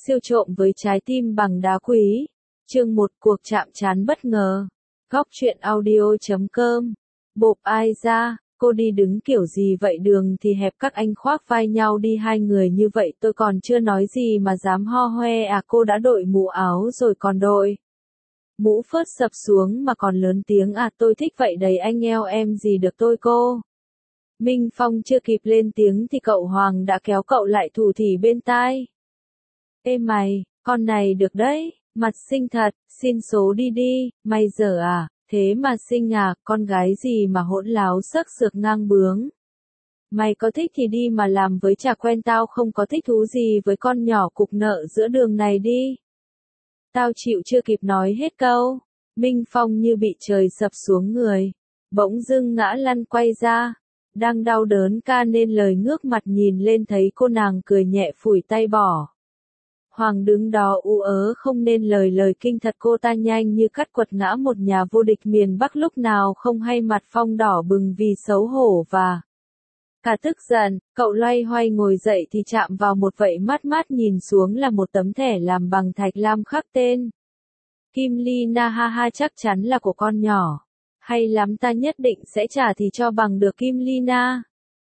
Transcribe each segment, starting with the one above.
Siêu trộm với trái tim bằng đá quý. Chương 1 cuộc chạm trán bất ngờ. Góc truyện audio.com. Bộp ai ra, cô đi đứng kiểu gì vậy, đường thì hẹp các anh khoác vai nhau đi hai người như vậy tôi còn chưa nói gì mà dám ho hoe à. Cô đã đội mũ áo rồi còn đội mũ phớt sập xuống mà còn lớn tiếng à, tôi thích vậy đấy anh eo em gì được tôi cô. Minh Phong chưa kịp lên tiếng thì cậu Hoàng đã kéo cậu lại thủ thỉ bên tai. Ê mày, con này được đấy, mặt xinh thật, xin số đi đi, mày dở à, thế mà xinh à, con gái gì mà hỗn láo sắc sược ngang bướng. Mày có thích thì đi mà làm với chả quen, tao không có thích thú gì với con nhỏ cục nợ giữa đường này đi. Tao chịu. Chưa kịp nói hết câu, Minh Phong như bị trời sập xuống người, bỗng dưng ngã lăn quay ra. Đang đau đớn ca nên lời ngước mặt nhìn lên thấy cô nàng cười nhẹ phủi tay bỏ. Hoàng đứng đó ú ớ không nên lời kinh thật, cô ta nhanh như cắt quật ngã một nhà vô địch miền Bắc lúc nào không hay, mặt Phong đỏ bừng vì xấu hổ và cả tức giận. Cậu loay hoay ngồi dậy thì chạm vào một vẫy mát nhìn xuống là một tấm thẻ làm bằng thạch lam khắc tên Kim Ly Na. Ha ha, chắc chắn là của con nhỏ. Hay lắm, ta nhất định sẽ trả thì cho bằng được Kim Ly Na.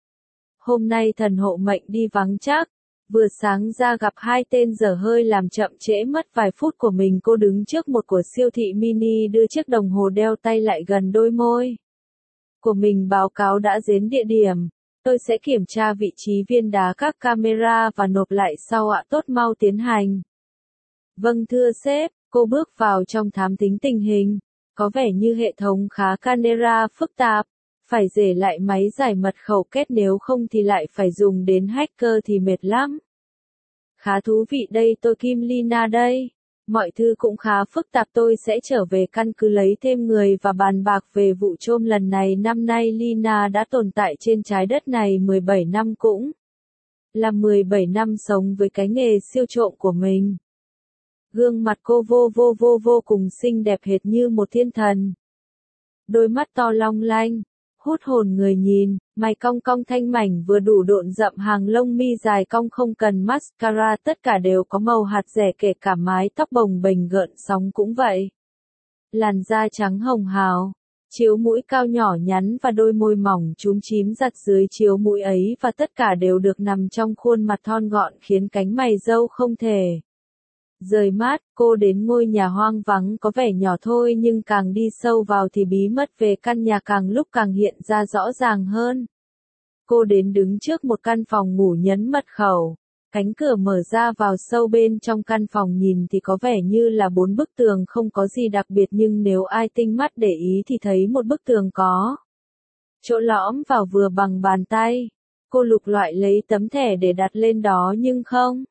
Hôm nay thần hộ mệnh đi vắng chắc. Vừa sáng ra gặp hai tên dở hơi làm chậm trễ mất vài phút của mình. Cô đứng trước một của siêu thị mini đưa chiếc đồng hồ đeo tay lại gần đôi môi của mình, báo cáo đã đến địa điểm. Tôi sẽ kiểm tra vị trí viên đá các camera và nộp lại sau ạ. Tốt, mau tiến hành. Vâng thưa sếp. Cô bước vào trong thám thính tình hình. Có vẻ như hệ thống khá camera phức tạp. Phải rể lại máy giải mật khẩu kết, nếu không thì lại phải dùng đến hacker thì mệt lắm. Khá thú vị đây, tôi Kim Ly Na đây. Mọi thứ cũng khá phức tạp, tôi sẽ trở về căn cứ lấy thêm người và bàn bạc về vụ trộm lần này. Năm nay Lina đã tồn tại trên trái đất này 17 năm, cũng là 17 năm sống với cái nghề siêu trộm của mình. Gương mặt cô vô cùng xinh đẹp hệt như một thiên thần. Đôi mắt to long lanh, hút hồn người nhìn, mày cong cong thanh mảnh vừa đủ độn rậm, hàng lông mi dài cong không cần mascara, tất cả đều có màu hạt rẻ, kể cả mái tóc bồng bềnh gợn sóng cũng vậy. Làn da trắng hồng hào, chiếu mũi cao nhỏ nhắn và đôi môi mỏng chúm chím giặt dưới chiếu mũi ấy, và tất cả đều được nằm trong khuôn mặt thon gọn khiến cánh mày râu không thể rời mắt. Cô đến ngôi nhà hoang vắng có vẻ nhỏ thôi, nhưng càng đi sâu vào thì bí mật về căn nhà càng lúc càng hiện ra rõ ràng hơn. Cô đến đứng trước một căn phòng ngủ, nhấn mật khẩu. Cánh cửa mở ra, vào sâu bên trong căn phòng nhìn thì có vẻ như là 4 bức tường không có gì đặc biệt, nhưng nếu ai tinh mắt để ý thì thấy một bức tường có chỗ lõm vào vừa bằng bàn tay. Cô lục loại lấy tấm thẻ để đặt lên đó nhưng không.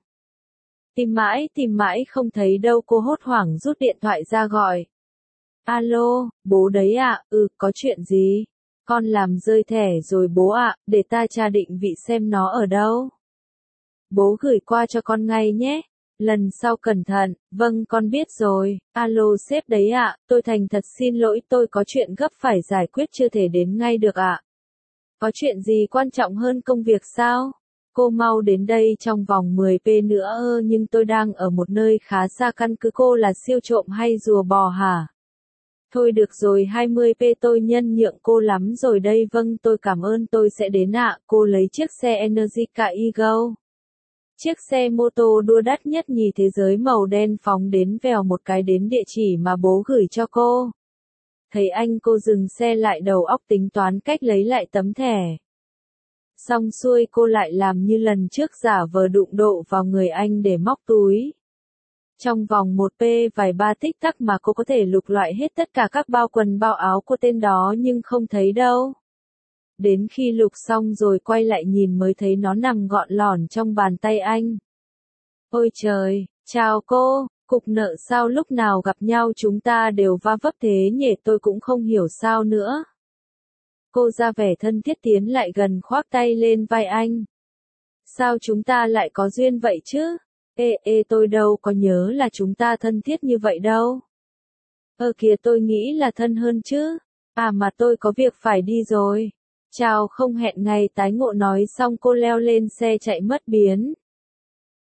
Tìm mãi không thấy đâu, cô hốt hoảng rút điện thoại ra gọi. Alo, bố đấy ạ. Có chuyện gì? Con làm rơi thẻ rồi bố ạ, để ta tra định vị xem nó ở đâu. Bố gửi qua cho con ngay nhé. Lần sau cẩn thận. Vâng, con biết rồi. Alo sếp đấy ạ, tôi thành thật xin lỗi, tôi có chuyện gấp phải giải quyết, chưa thể đến ngay được ạ. Có chuyện gì quan trọng hơn công việc sao? Cô mau đến đây trong vòng 10p nữa. Nhưng tôi đang ở một nơi khá xa căn cứ. Cô là siêu trộm hay rùa bò hả? Thôi được rồi, 20p tôi nhân nhượng cô lắm rồi đây. Vâng, tôi cảm ơn, tôi sẽ đến ạ. Cô lấy chiếc xe Energica Ego, chiếc xe mô tô đua đắt nhất nhì thế giới màu đen, phóng đến vèo một cái đến địa chỉ mà bố gửi cho cô. Thấy anh, cô dừng xe lại, đầu óc tính toán cách lấy lại tấm thẻ. Xong xuôi cô lại làm như lần trước, giả vờ đụng độ vào người anh để móc túi. Trong vòng 1p vài ba tích tắc mà cô có thể lục loại hết tất cả các bao quần bao áo của tên đó nhưng không thấy đâu. Đến khi lục xong rồi quay lại nhìn mới thấy nó nằm gọn lỏn trong bàn tay anh. Ôi trời, chào cô, cục nợ sao lúc nào gặp nhau chúng ta đều va vấp thế nhỉ, tôi cũng không hiểu sao nữa. Cô ra vẻ thân thiết tiến lại gần, khoác tay lên vai anh. Sao chúng ta lại có duyên vậy chứ? Tôi đâu có nhớ là chúng ta thân thiết như vậy đâu. Kìa, tôi nghĩ là thân hơn chứ. Mà tôi có việc phải đi rồi. Chào, không hẹn ngày tái ngộ, nói xong cô leo lên xe chạy mất biến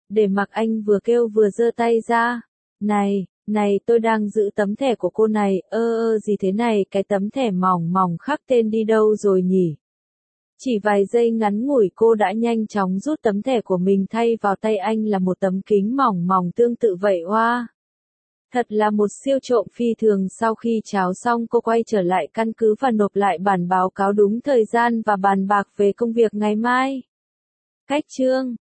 Để mặc anh vừa kêu vừa giơ tay ra. Này, tôi đang giữ tấm thẻ của cô này, gì thế này, cái tấm thẻ mỏng mỏng khắc tên đi đâu rồi nhỉ? Chỉ vài giây ngắn ngủi cô đã nhanh chóng rút tấm thẻ của mình thay vào tay anh là một tấm kính mỏng mỏng tương tự vậy oa. Thật là một siêu trộm phi thường. Sau khi cháo xong cô quay trở lại căn cứ và nộp lại bản báo cáo đúng thời gian và bàn bạc về công việc ngày mai. Cách chương